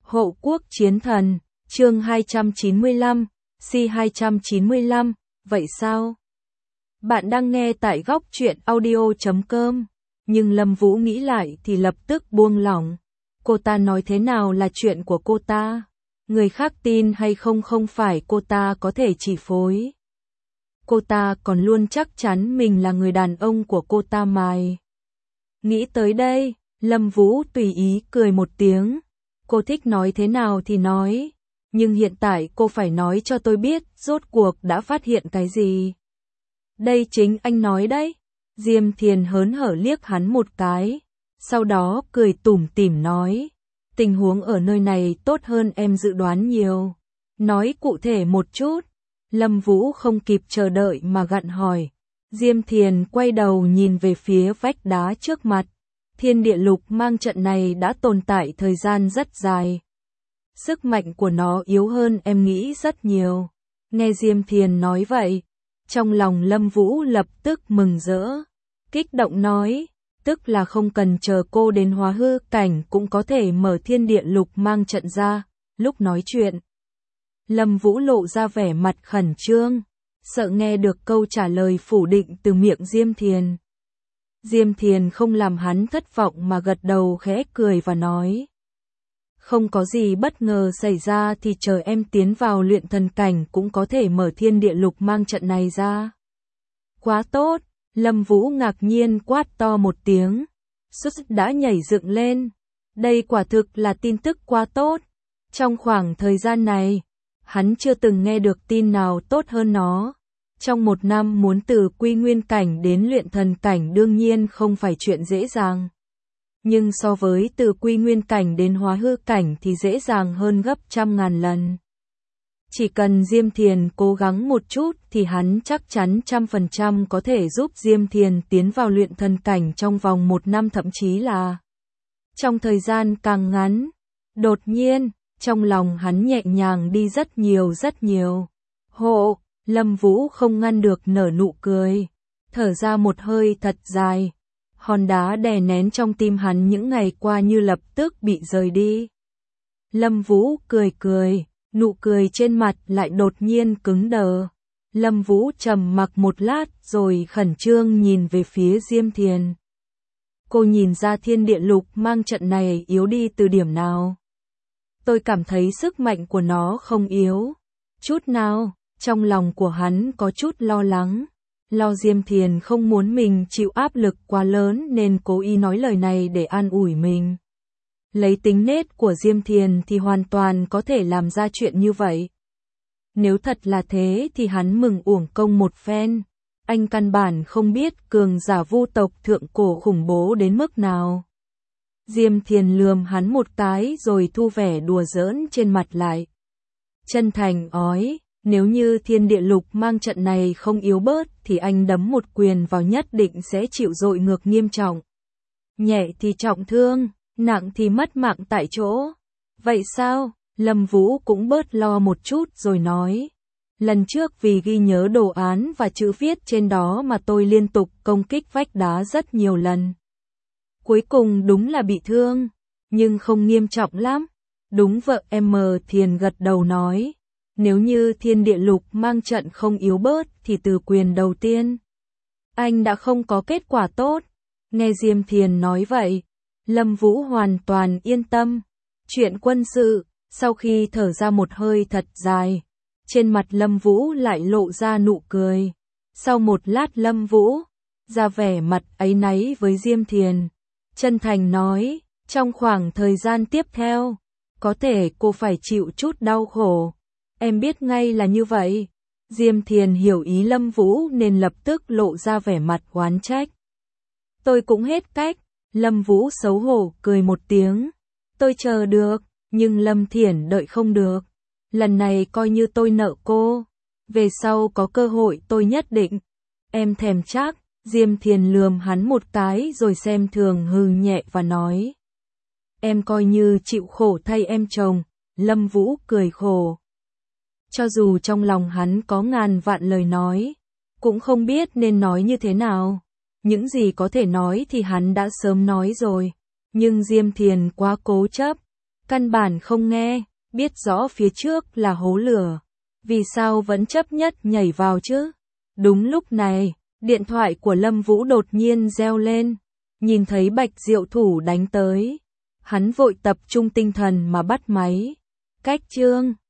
Hộ quốc chiến thần, chương 295, C295, vậy sao? Bạn đang nghe tại góc truyện audio.com, nhưng Lâm Vũ nghĩ lại thì lập tức buông lỏng. Cô ta nói thế nào là chuyện của cô ta? Người khác tin hay không không phải cô ta có thể chi phối. Cô ta còn luôn chắc chắn mình là người đàn ông của cô ta mày. Nghĩ tới đây, Lâm Vũ tùy ý cười một tiếng. Cô thích nói thế nào thì nói, nhưng hiện tại cô phải nói cho tôi biết rốt cuộc đã phát hiện cái gì. Đây chính anh nói đấy. Diêm Thiền hớn hở liếc hắn một cái, sau đó cười tủm tỉm nói, tình huống ở nơi này tốt hơn em dự đoán nhiều. Nói cụ thể một chút. Lâm Vũ không kịp chờ đợi mà gặn hỏi. Diêm Thiền quay đầu nhìn về phía vách đá trước mặt. Thiên địa lục mang trận này đã tồn tại thời gian rất dài. Sức mạnh của nó yếu hơn em nghĩ rất nhiều. Nghe Diêm Thiền nói vậy, trong lòng Lâm Vũ lập tức mừng rỡ. Kích động nói, tức là không cần chờ cô đến hóa hư cảnh cũng có thể mở thiên địa lục mang trận ra. Lúc nói chuyện, Lâm Vũ lộ ra vẻ mặt khẩn trương, sợ nghe được câu trả lời phủ định từ miệng Diêm Thiền. Diêm Thiền không làm hắn thất vọng mà gật đầu khẽ cười và nói, không có gì bất ngờ xảy ra thì chờ em tiến vào luyện thần cảnh cũng có thể mở thiên địa lục mang trận này ra. Quá tốt. Lâm Vũ ngạc nhiên quát to một tiếng, sút đã nhảy dựng lên. Đây quả thực là tin tức quá tốt. Trong khoảng thời gian này, hắn chưa từng nghe được tin nào tốt hơn nó. Trong một năm muốn từ quy nguyên cảnh đến luyện thần cảnh đương nhiên không phải chuyện dễ dàng. Nhưng so với từ quy nguyên cảnh đến hóa hư cảnh thì dễ dàng hơn gấp trăm ngàn lần. Chỉ cần Diêm Thiền cố gắng một chút thì hắn chắc chắn 100% có thể giúp Diêm Thiền tiến vào luyện thần cảnh trong vòng một năm thậm chí là trong thời gian càng ngắn. Đột nhiên, trong lòng hắn nhẹ nhàng đi rất nhiều. Hộ, Lâm Vũ không ngăn được nở nụ cười, thở ra một hơi thật dài. Hòn đá đè nén trong tim hắn những ngày qua như lập tức bị rời đi. Lâm Vũ cười, nụ cười trên mặt lại đột nhiên cứng đờ. Lâm Vũ trầm mặc một lát rồi khẩn trương nhìn về phía Diêm Thiền. Cô nhìn ra thiên địa lục mang trận này yếu đi từ điểm nào? Tôi cảm thấy sức mạnh của nó không yếu chút nào. Trong lòng của hắn có chút lo lắng. Lo Diêm Thiền không muốn mình chịu áp lực quá lớn nên cố ý nói lời này để an ủi mình. Lấy tính nết của Diêm Thiền thì hoàn toàn có thể làm ra chuyện như vậy. Nếu thật là thế thì hắn mừng uổng công một phen. Anh căn bản không biết cường giả vu tộc thượng cổ khủng bố đến mức nào. Diêm Thiền lườm hắn một cái rồi thu vẻ đùa giỡn trên mặt lại. Chân thành ói, nếu như thiên địa lục mang trận này không yếu bớt thì anh đấm một quyền vào nhất định sẽ chịu dội ngược nghiêm trọng. Nhẹ thì trọng thương, nặng thì mất mạng tại chỗ. Vậy sao? Lâm Vũ cũng bớt lo một chút rồi nói. Lần trước vì ghi nhớ đồ án và chữ viết trên đó mà tôi liên tục công kích vách đá rất nhiều lần. Cuối cùng đúng là bị thương, nhưng không nghiêm trọng lắm. Đúng vợ em. Thiền gật đầu nói. Nếu như thiên địa lục mang trận không yếu bớt thì từ quyền đầu tiên anh đã không có kết quả tốt. Nghe Diêm Thiền nói vậy, Lâm Vũ hoàn toàn yên tâm. Chuyện quân sự, sau khi thở ra một hơi thật dài, trên mặt Lâm Vũ lại lộ ra nụ cười. Sau một lát Lâm Vũ ra vẻ mặt áy náy với Diêm Thiền, chân thành nói, trong khoảng thời gian tiếp theo, có thể cô phải chịu chút đau khổ. Em biết ngay là như vậy. Diêm Thiền hiểu ý Lâm Vũ nên lập tức lộ ra vẻ mặt oán trách. Tôi cũng hết cách. Lâm Vũ xấu hổ cười một tiếng. Tôi chờ được, nhưng Lâm Thiển đợi không được. Lần này coi như tôi nợ cô. Về sau có cơ hội tôi nhất định. Em thèm chắc. Diêm Thiền lườm hắn một cái rồi xem thường hừ nhẹ và nói. Em coi như chịu khổ thay em chồng. Lâm Vũ cười khổ. Cho dù trong lòng hắn có ngàn vạn lời nói, cũng không biết nên nói như thế nào. Những gì có thể nói thì hắn đã sớm nói rồi, nhưng Diêm Thiền quá cố chấp, căn bản không nghe, biết rõ phía trước là hố lửa, vì sao vẫn chấp nhất nhảy vào chứ? Đúng lúc này, điện thoại của Lâm Vũ đột nhiên reo lên, nhìn thấy Bạch Diệu Thủ đánh tới, hắn vội tập trung tinh thần mà bắt máy. Cách chương